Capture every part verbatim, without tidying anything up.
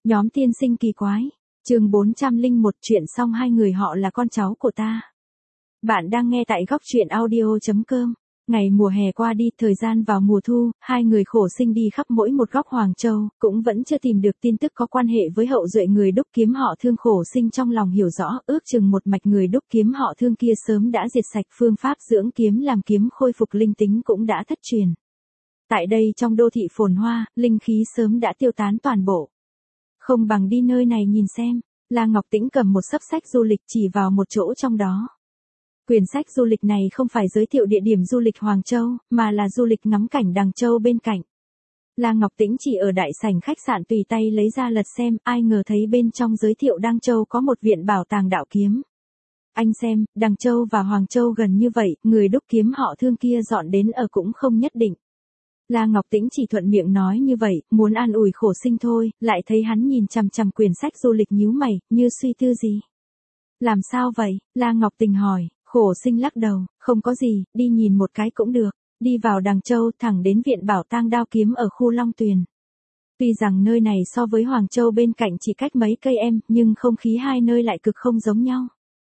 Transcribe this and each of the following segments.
Nhóm tiên sinh kỳ quái. Chương bốn trăm lẻ một chuyện xong hai người họ là con cháu của ta. Bạn đang nghe tại góc truyện audio chấm com. Ngày mùa hè qua đi, thời gian vào mùa thu, hai người khổ sinh đi khắp mỗi một góc Hoàng Châu, cũng vẫn chưa tìm được tin tức có quan hệ với hậu duệ người Đúc Kiếm họ Thương. Khổ sinh trong lòng hiểu rõ, ước chừng một mạch người Đúc Kiếm họ Thương kia sớm đã diệt sạch, phương pháp dưỡng kiếm làm kiếm khôi phục linh tính cũng đã thất truyền. Tại đây trong đô thị phồn hoa, linh khí sớm đã tiêu tán toàn bộ. Không bằng đi nơi này nhìn xem. La Ngọc Tĩnh cầm một xấp sách du lịch chỉ vào một chỗ trong đó. Quyển sách du lịch này không phải giới thiệu địa điểm du lịch Hoàng Châu, mà là du lịch ngắm cảnh Đằng Châu bên cạnh. La Ngọc Tĩnh chỉ ở đại sảnh khách sạn tùy tay lấy ra lật xem, ai ngờ thấy bên trong giới thiệu Đăng Châu có một viện bảo tàng đạo kiếm. Anh xem, Đằng Châu và Hoàng Châu gần như vậy, người Đúc Kiếm họ Thương kia dọn đến ở cũng không nhất định. La Ngọc Tĩnh chỉ thuận miệng nói như vậy, muốn an ủi khổ sinh thôi, lại thấy hắn nhìn chằm chằm quyển sách du lịch nhíu mày, như suy tư gì. Làm sao vậy? La Ngọc Tình hỏi. Khổ sinh lắc đầu, không có gì, đi nhìn một cái cũng được. Đi vào Đằng Châu thẳng đến viện bảo tàng đao kiếm ở khu Long Tuyền. Tuy rằng nơi này so với Hoàng Châu bên cạnh chỉ cách mấy cây em, nhưng không khí hai nơi lại cực không giống nhau.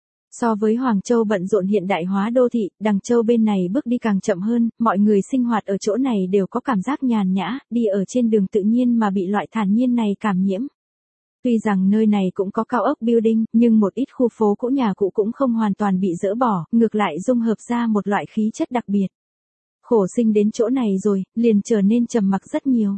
So với Hoàng Châu bận rộn hiện đại hóa đô thị, Đằng Châu bên này bước đi càng chậm hơn, mọi người sinh hoạt ở chỗ này đều có cảm giác nhàn nhã, đi ở trên đường tự nhiên mà bị loại thản nhiên này cảm nhiễm. Tuy rằng nơi này cũng có cao ốc building, nhưng một ít khu phố cũ nhà cũ cũng không hoàn toàn bị dỡ bỏ, ngược lại dung hợp ra một loại khí chất đặc biệt. Khổ sinh đến chỗ này rồi, liền trở nên trầm mặc rất nhiều.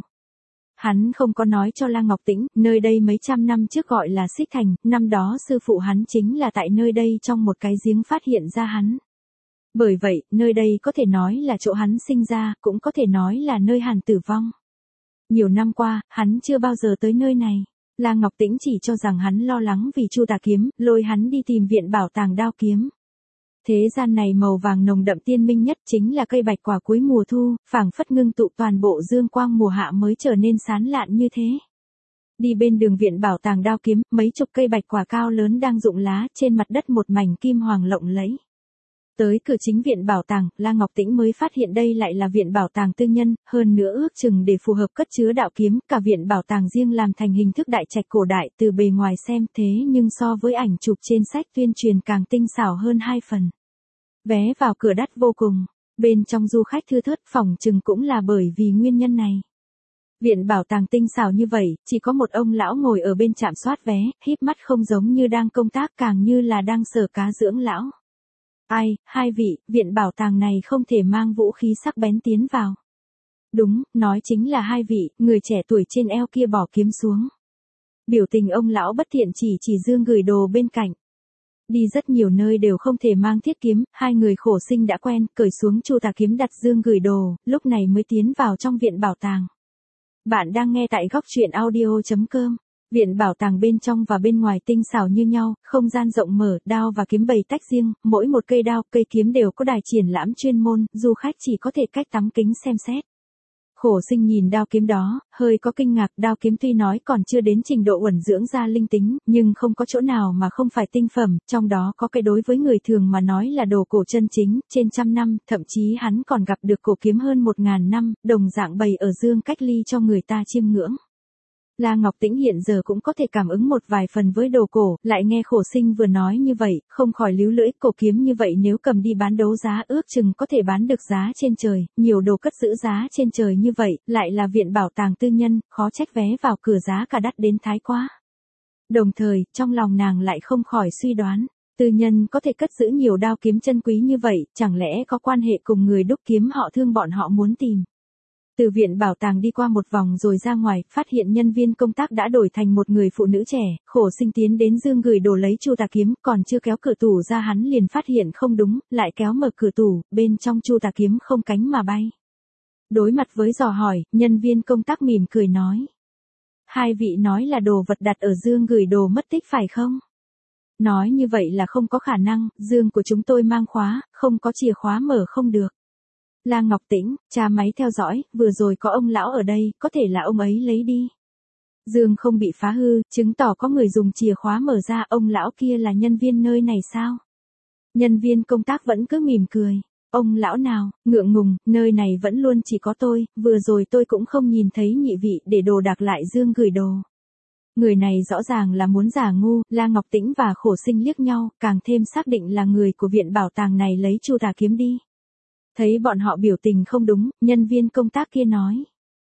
Hắn không có nói cho La Ngọc Tĩnh, nơi đây mấy trăm năm trước gọi là Xích Thành, năm đó sư phụ hắn chính là tại nơi đây trong một cái giếng phát hiện ra hắn. Bởi vậy, nơi đây có thể nói là chỗ hắn sinh ra, cũng có thể nói là nơi hắn tử vong. Nhiều năm qua, hắn chưa bao giờ tới nơi này. La Ngọc Tĩnh chỉ cho rằng hắn lo lắng vì Chu Tà Kiếm, lôi hắn đi tìm viện bảo tàng đao kiếm. Thế gian này màu vàng nồng đậm tiên minh nhất chính là cây bạch quả cuối mùa thu, phảng phất ngưng tụ toàn bộ dương quang mùa hạ mới trở nên sán lạn như thế. Đi bên đường viện bảo tàng đao kiếm, mấy chục cây bạch quả cao lớn đang rụng lá, trên mặt đất một mảnh kim hoàng lộng lẫy. Tới cửa chính viện bảo tàng, La Ngọc Tĩnh mới phát hiện đây lại là viện bảo tàng tư nhân, hơn nữa ước chừng để phù hợp cất chứa đạo kiếm, cả viện bảo tàng riêng làm thành hình thức đại trạch cổ đại, từ bề ngoài xem thế nhưng so với ảnh chụp trên sách tuyên truyền càng tinh xảo hơn hai phần. Vé vào cửa đắt vô cùng, bên trong du khách thưa thớt, phỏng chừng cũng là bởi vì nguyên nhân này. Viện bảo tàng tinh xảo như vậy, chỉ có một ông lão ngồi ở bên trạm soát vé, híp mắt không giống như đang công tác càng như là đang sờ cá dưỡng lão. Ai, hai vị, viện bảo tàng này không thể mang vũ khí sắc bén tiến vào. Đúng, nói chính là hai vị, người trẻ tuổi trên eo kia bỏ kiếm xuống. Biểu tình ông lão bất thiện chỉ chỉ dương gửi đồ bên cạnh. Đi rất nhiều nơi đều không thể mang thiết kiếm, hai người khổ sinh đã quen, cởi xuống Chu Tà Kiếm đặt dương gửi đồ, lúc này mới tiến vào trong viện bảo tàng. Bạn đang nghe tại góc truyện audio chấm com. Viện bảo tàng bên trong và bên ngoài tinh xảo như nhau, không gian rộng mở, đao và kiếm bày tách riêng, mỗi một cây đao, cây kiếm đều có đài triển lãm chuyên môn, du khách chỉ có thể cách tắm kính xem xét. Khổ sinh nhìn đao kiếm đó, hơi có kinh ngạc, đao kiếm tuy nói còn chưa đến trình độ uẩn dưỡng ra linh tính, nhưng không có chỗ nào mà không phải tinh phẩm, trong đó có cái đối với người thường mà nói là đồ cổ chân chính, trên trăm năm, thậm chí hắn còn gặp được cổ kiếm hơn một ngàn năm, đồng dạng bày ở dương cách ly cho người ta chiêm ngưỡng. La Ngọc Tĩnh hiện giờ cũng có thể cảm ứng một vài phần với đồ cổ, lại nghe khổ sinh vừa nói như vậy, không khỏi líu lưỡi, cổ kiếm như vậy nếu cầm đi bán đấu giá ước chừng có thể bán được giá trên trời, nhiều đồ cất giữ giá trên trời như vậy, lại là viện bảo tàng tư nhân, khó trách vé vào cửa giá cả đắt đến thái quá. Đồng thời, trong lòng nàng lại không khỏi suy đoán, tư nhân có thể cất giữ nhiều đao kiếm chân quý như vậy, chẳng lẽ có quan hệ cùng người Đúc Kiếm họ Thương bọn họ muốn tìm. Từ viện bảo tàng đi qua một vòng rồi ra ngoài, phát hiện nhân viên công tác đã đổi thành một người phụ nữ trẻ, khổ sinh tiến đến dương gửi đồ lấy Chu Tà Kiếm, còn chưa kéo cửa tủ ra hắn liền phát hiện không đúng, lại kéo mở cửa tủ, bên trong Chu Tà Kiếm không cánh mà bay. Đối mặt với dò hỏi, nhân viên công tác mỉm cười nói. Hai vị nói là đồ vật đặt ở dương gửi đồ mất tích phải không? Nói như vậy là không có khả năng, dương của chúng tôi mang khóa, không có chìa khóa mở không được. La Ngọc Tĩnh, tra máy theo dõi, vừa rồi có ông lão ở đây, có thể là ông ấy lấy đi. Dương không bị phá hư, chứng tỏ có người dùng chìa khóa mở ra, ông lão kia là nhân viên nơi này sao? Nhân viên công tác vẫn cứ mỉm cười. Ông lão nào, ngượng ngùng, nơi này vẫn luôn chỉ có tôi, vừa rồi tôi cũng không nhìn thấy nhị vị để đồ đạc lại dương gửi đồ. Người này rõ ràng là muốn giả ngu, La Ngọc Tĩnh và Khổ Sinh liếc nhau, càng thêm xác định là người của viện bảo tàng này lấy Chu Tà kiếm đi. Thấy bọn họ biểu tình không đúng, nhân viên công tác kia nói.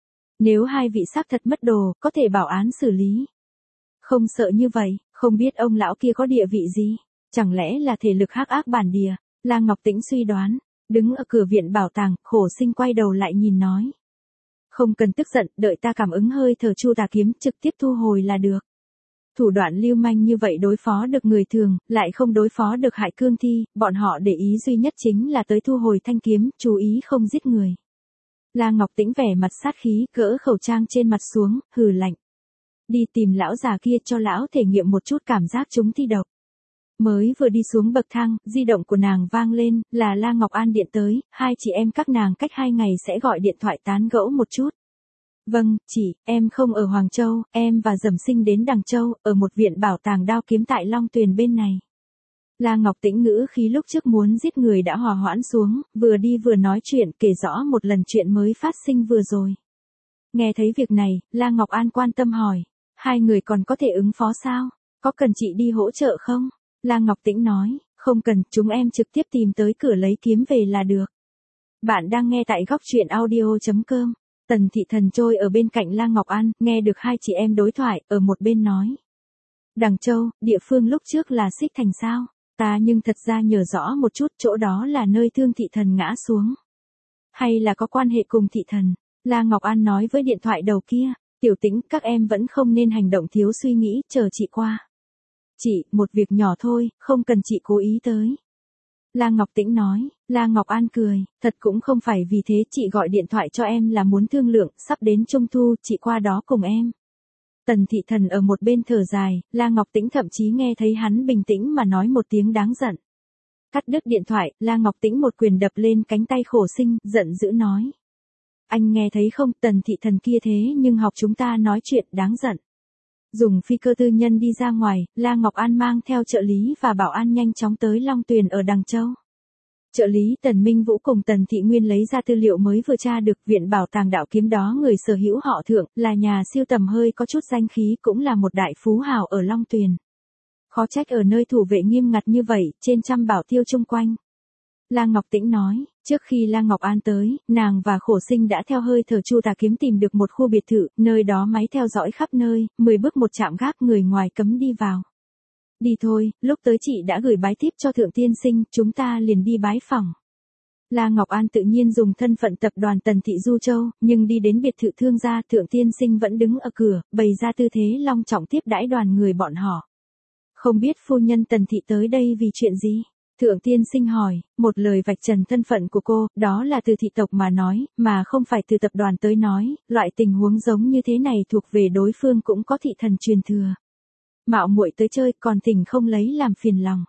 Nếu hai vị xác thật mất đồ, có thể bảo án xử lý. Không sợ như vậy, không biết ông lão kia có địa vị gì, chẳng lẽ là thể lực hắc ác bản địa, La Ngọc Tĩnh suy đoán. Đứng ở cửa viện bảo tàng, Khổ Sinh quay đầu lại nhìn nói. Không cần tức giận, đợi ta cảm ứng hơi thở Chu Tà kiếm trực tiếp thu hồi là được. Thủ đoạn lưu manh như vậy đối phó được người thường, lại không đối phó được Hải Cương Thi, bọn họ để ý duy nhất chính là tới thu hồi thanh kiếm, chú ý không giết người. La Ngọc Tĩnh vẻ mặt sát khí, cỡ khẩu trang trên mặt xuống, hừ lạnh. Đi tìm lão già kia cho lão thể nghiệm một chút cảm giác chúng thi độc. Mới vừa đi xuống bậc thang, di động của nàng vang lên, là La Ngọc An điện tới, hai chị em các nàng cách hai ngày sẽ gọi điện thoại tán gẫu một chút. Vâng, chị, em không ở Hoàng Châu, em và Dầm Sinh đến Đằng Châu, ở một viện bảo tàng đao kiếm tại Long Tuyền bên này. La Ngọc Tĩnh ngữ khí lúc trước muốn giết người đã hòa hoãn xuống, vừa đi vừa nói chuyện kể rõ một lần chuyện mới phát sinh vừa rồi. Nghe thấy việc này, La Ngọc An quan tâm hỏi, hai người còn có thể ứng phó sao? Có cần chị đi hỗ trợ không? La Ngọc Tĩnh nói, không cần, chúng em trực tiếp tìm tới cửa lấy kiếm về là được. Bạn đang nghe tại góc truyện audio chấm com. Tần Thị Thần trôi ở bên cạnh La Ngọc An, nghe được hai chị em đối thoại, ở một bên nói. Đằng Châu, địa phương lúc trước là Xích Thành sao? Ta nhưng thật ra nhớ rõ một chút, chỗ đó là nơi Thương Thị Thần ngã xuống. Hay là có quan hệ cùng Thị Thần? La Ngọc An nói với điện thoại đầu kia, Tiểu Tĩnh, các em vẫn không nên hành động thiếu suy nghĩ, chờ chị qua. Chị, một việc nhỏ thôi, không cần chị cố ý tới. La Ngọc Tĩnh nói, La Ngọc An cười, thật cũng không phải vì thế chị gọi điện thoại cho em là muốn thương lượng, sắp đến Trung Thu, chị qua đó cùng em. Tần Thị Thần ở một bên thở dài, La Ngọc Tĩnh thậm chí nghe thấy hắn bình tĩnh mà nói một tiếng đáng giận. Cắt đứt điện thoại, La Ngọc Tĩnh một quyền đập lên cánh tay Khổ Sinh, giận dữ nói. Anh nghe thấy không, Tần Thị Thần kia thế nhưng học chúng ta nói chuyện đáng giận. Dùng phi cơ tư nhân đi ra ngoài, La Ngọc An mang theo trợ lý và bảo an nhanh chóng tới Long Tuyền ở Đằng Châu. Trợ lý Tần Minh Vũ cùng Tần Thị Nguyên lấy ra tư liệu mới vừa tra được, viện bảo tàng đạo kiếm đó người sở hữu họ Thượng, là nhà siêu tầm hơi có chút danh khí, cũng là một đại phú hào ở Long Tuyền. Khó trách ở nơi thủ vệ nghiêm ngặt như vậy, trên trăm bảo tiêu chung quanh. La Ngọc Tĩnh nói, trước khi La Ngọc An tới, nàng và Khổ Sinh đã theo hơi thở Chu Tà kiếm tìm được một khu biệt thự, nơi đó máy theo dõi khắp nơi, mười bước một chạm gác, người ngoài cấm đi vào. Đi thôi, lúc tới chị đã gửi bái thiếp cho Thượng Tiên Sinh, chúng ta liền đi bái phỏng. La Ngọc An tự nhiên dùng thân phận tập đoàn Tần Thị Du Châu, nhưng đi đến biệt thự thương gia, Thượng Tiên Sinh vẫn đứng ở cửa, bày ra tư thế long trọng tiếp đãi đoàn người bọn họ. Không biết phu nhân Tần Thị tới đây vì chuyện gì? Thượng Tiên Sinh hỏi, một lời vạch trần thân phận của cô, đó là từ thị tộc mà nói, mà không phải từ tập đoàn tới nói, loại tình huống giống như thế này thuộc về đối phương cũng có thị thần truyền thừa. Mạo muội tới chơi còn tình không lấy làm phiền lòng.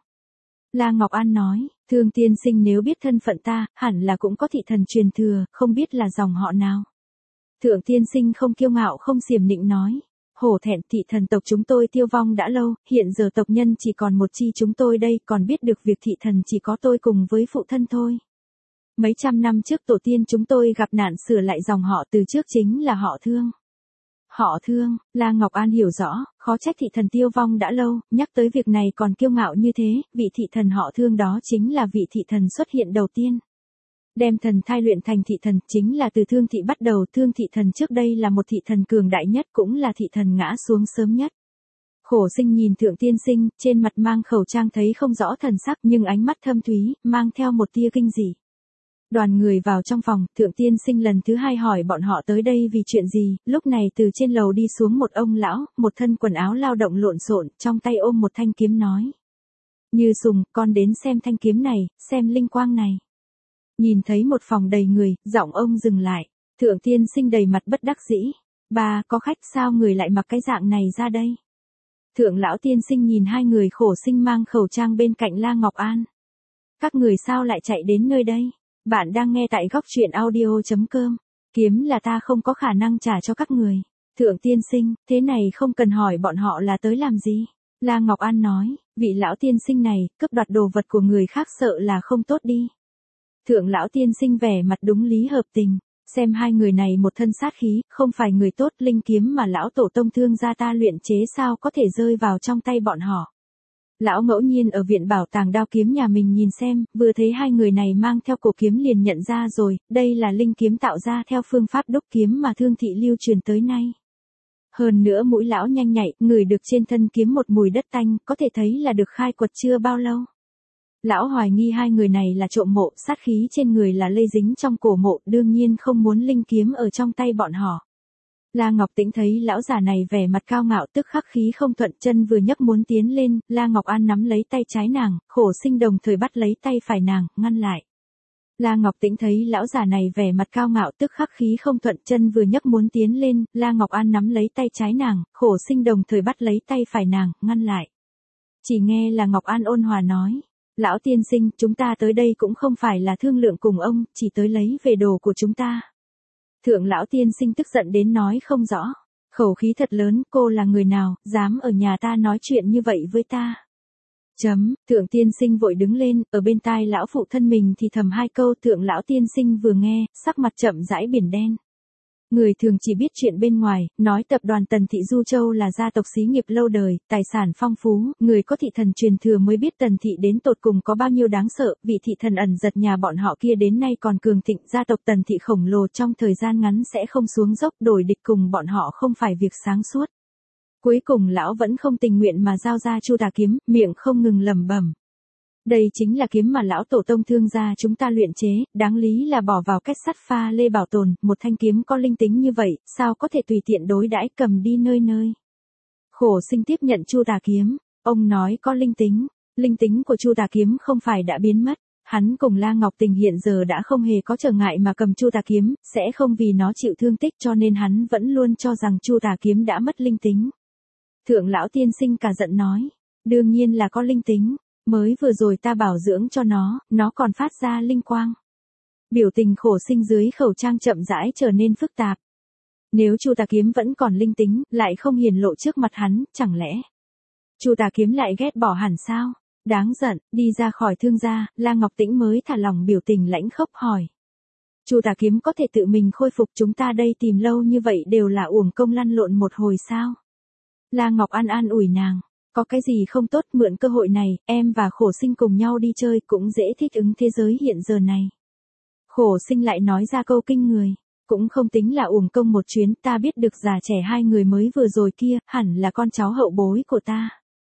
La Ngọc An nói, Thượng Tiên Sinh nếu biết thân phận ta, hẳn là cũng có thị thần truyền thừa, không biết là dòng họ nào. Thượng Tiên Sinh không kiêu ngạo không xiểm nịnh nói. Hổ thẹn, thị thần tộc chúng tôi tiêu vong đã lâu, hiện giờ tộc nhân chỉ còn một chi chúng tôi đây, còn biết được việc thị thần chỉ có tôi cùng với phụ thân thôi. Mấy trăm năm trước tổ tiên chúng tôi gặp nạn sửa lại dòng họ từ trước chính là họ Thương. Họ Thương, La Ngọc An hiểu rõ, khó trách thị thần tiêu vong đã lâu, nhắc tới việc này còn kiêu ngạo như thế, vị thị thần họ Thương đó chính là vị thị thần xuất hiện đầu tiên. Đem thần thai luyện thành thị thần chính là từ Thương Thị bắt đầu, Thương Thị thần trước đây là một thị thần cường đại nhất, cũng là thị thần ngã xuống sớm nhất. Khổ Sinh nhìn Thượng Tiên Sinh, trên mặt mang khẩu trang thấy không rõ thần sắc nhưng ánh mắt thâm thúy, mang theo một tia kinh dị. Đoàn người vào trong phòng, Thượng Tiên Sinh lần thứ hai hỏi bọn họ tới đây vì chuyện gì, lúc này từ trên lầu đi xuống một ông lão, một thân quần áo lao động lộn xộn, trong tay ôm một thanh kiếm nói. Như Sùng, con đến xem thanh kiếm này, xem linh quang này. Nhìn thấy một phòng đầy người, giọng ông dừng lại. Thượng Tiên Sinh đầy mặt bất đắc dĩ. Ba, có khách sao người lại mặc cái dạng này ra đây? Thượng Lão Tiên Sinh nhìn hai người Khổ Sinh mang khẩu trang bên cạnh La Ngọc An. Các người sao lại chạy đến nơi đây? Bạn đang nghe tại góc truyện audio chấm com. Kiếm là ta không có khả năng trả cho các người. Thượng Tiên Sinh, thế này không cần hỏi bọn họ là tới làm gì? La Ngọc An nói, vị Lão Tiên Sinh này, cướp đoạt đồ vật của người khác sợ là không tốt đi. Thượng Lão Tiên Sinh vẻ mặt đúng lý hợp tình. xem hai người này một thân sát khí, không phải người tốt, linh kiếm mà lão tổ tông thương gia ta luyện chế sao có thể rơi vào trong tay bọn họ. Lão ngẫu nhiên ở viện bảo tàng đao kiếm nhà mình nhìn xem, vừa thấy hai người này mang theo cổ kiếm liền nhận ra rồi, đây là linh kiếm tạo ra theo phương pháp đúc kiếm mà thương thị lưu truyền tới nay. Hơn nữa mũi lão nhanh nhạy, ngửi được trên thân kiếm một mùi đất tanh, có thể thấy là được khai quật chưa bao lâu. Lão hoài nghi hai người này là trộm mộ, sát khí trên người là lây dính trong cổ mộ, đương nhiên không muốn linh kiếm ở trong tay bọn họ. La Ngọc Tĩnh thấy lão già này vẻ mặt cao ngạo, tức khắc khí không thuận, chân vừa nhấc muốn tiến lên, La Ngọc An nắm lấy tay trái nàng, Khổ Sinh đồng thời bắt lấy tay phải nàng, ngăn lại. La Ngọc Tĩnh thấy lão già này vẻ mặt cao ngạo, tức khắc khí không thuận, chân vừa nhấc muốn tiến lên, La Ngọc An nắm lấy tay trái nàng, Khổ Sinh đồng thời bắt lấy tay phải nàng, ngăn lại. Chỉ nghe là Ngọc An ôn hòa nói, lão tiên sinh, chúng ta tới đây cũng không phải là thương lượng cùng ông, chỉ tới lấy về đồ của chúng ta. Thượng lão tiên sinh tức giận đến nói không rõ, khẩu khí thật lớn, cô là người nào, dám ở nhà ta nói chuyện như vậy với ta. Chấm, thượng tiên sinh vội đứng lên, ở bên tai lão phụ thân mình thì thầm hai câu, thượng lão tiên sinh vừa nghe, sắc mặt chậm rãi biển đen. Người thường chỉ biết chuyện bên ngoài, nói tập đoàn Tần Thị Du Châu là gia tộc xí nghiệp lâu đời, tài sản phong phú, người có thị thần truyền thừa mới biết Tần Thị đến tột cùng có bao nhiêu đáng sợ, vị thị thần ẩn giật nhà bọn họ kia đến nay còn cường thịnh, gia tộc Tần Thị khổng lồ trong thời gian ngắn sẽ không xuống dốc, đổi địch cùng bọn họ không phải việc sáng suốt. Cuối cùng lão vẫn không tình nguyện mà giao ra Chu Tà kiếm, miệng không ngừng lẩm bẩm. Đây chính là kiếm mà lão tổ tông thương gia chúng ta luyện chế, đáng lý là bỏ vào kết sắt pha lê bảo tồn, một thanh kiếm có linh tính như vậy, sao có thể tùy tiện đối đãi cầm đi nơi nơi. Khổ Sinh tiếp nhận Chu Tà kiếm, ông nói có linh tính, linh tính của Chu Tà kiếm không phải đã biến mất, hắn cùng La Ngọc Tình hiện giờ đã không hề có trở ngại mà cầm Chu Tà kiếm, sẽ không vì nó chịu thương tích cho nên hắn vẫn luôn cho rằng Chu Tà kiếm đã mất linh tính. Thượng lão tiên sinh cả giận nói, đương nhiên là có linh tính. Mới vừa rồi ta bảo dưỡng cho nó, nó còn phát ra linh quang. Biểu tình Khổ Sinh dưới khẩu trang chậm rãi trở nên phức tạp. Nếu Chu Tà kiếm vẫn còn linh tính, lại không hiển lộ trước mặt hắn, chẳng lẽ Chu Tà kiếm lại ghét bỏ hẳn sao? Đáng giận, đi ra khỏi thương gia, La Ngọc Tĩnh mới thả lỏng biểu tình lãnh khốc hỏi. Chu Tà kiếm có thể tự mình khôi phục, chúng ta đây tìm lâu như vậy đều là uổng công lăn lộn một hồi sao? La Ngọc An an ủi nàng. Có cái gì không tốt, mượn cơ hội này, em và Khổ Sinh cùng nhau đi chơi cũng dễ thích ứng thế giới hiện giờ này. Khổ Sinh lại nói ra câu kinh người, cũng không tính là uổng công một chuyến, ta biết được già trẻ hai người mới vừa rồi kia, hẳn là con cháu hậu bối của ta.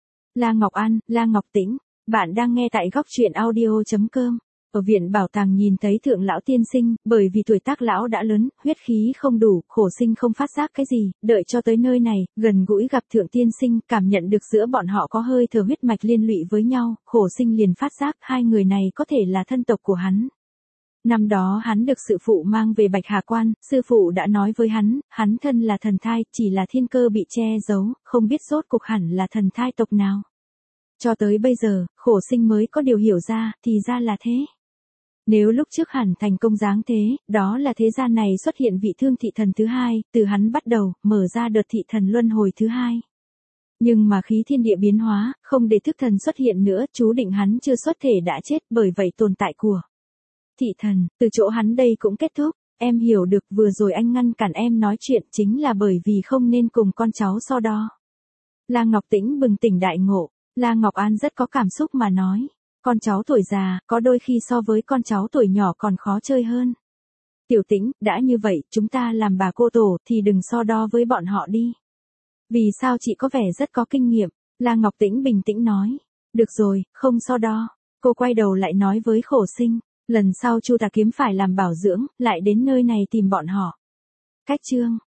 La Ngọc An, La Ngọc Tĩnh, bạn đang nghe tại góc truyện audio chấm com. Ở viện bảo tàng nhìn thấy thượng lão tiên sinh, bởi vì tuổi tác lão đã lớn, huyết khí không đủ, Khổ Sinh không phát giác cái gì, đợi cho tới nơi này, gần gũi gặp thượng tiên sinh, cảm nhận được giữa bọn họ có hơi thở huyết mạch liên lụy với nhau, Khổ Sinh liền phát giác hai người này có thể là thân tộc của hắn. Năm đó hắn được sư phụ mang về Bạch Hà Quan, sư phụ đã nói với hắn, hắn thân là thần thai, chỉ là thiên cơ bị che giấu, không biết rốt cuộc hẳn là thần thai tộc nào. Cho tới bây giờ, Khổ Sinh mới có điều hiểu ra, thì ra là thế. Nếu lúc trước hẳn thành công dáng thế, đó là thế gian này xuất hiện vị thương thị thần thứ hai, từ hắn bắt đầu, mở ra đợt thị thần luân hồi thứ hai. Nhưng mà khí thiên địa biến hóa, không để thức thần xuất hiện nữa, chú định hắn chưa xuất thể đã chết, bởi vậy tồn tại của thị thần, từ chỗ hắn đây cũng kết thúc. Em hiểu được, vừa rồi anh ngăn cản em nói chuyện chính là bởi vì không nên cùng con cháu so đo. La Ngọc Tĩnh bừng tỉnh đại ngộ, La Ngọc An rất có cảm xúc mà nói. Con cháu tuổi già, có đôi khi so với con cháu tuổi nhỏ còn khó chơi hơn. Tiểu Tĩnh, đã như vậy, chúng ta làm bà cô tổ thì đừng so đo với bọn họ đi. Vì sao chị có vẻ rất có kinh nghiệm? La Ngọc Tĩnh bình tĩnh nói. Được rồi, không so đo. Cô quay đầu lại nói với Khổ Sinh, lần sau Chu Tà kiếm phải làm bảo dưỡng, lại đến nơi này tìm bọn họ. Cách chương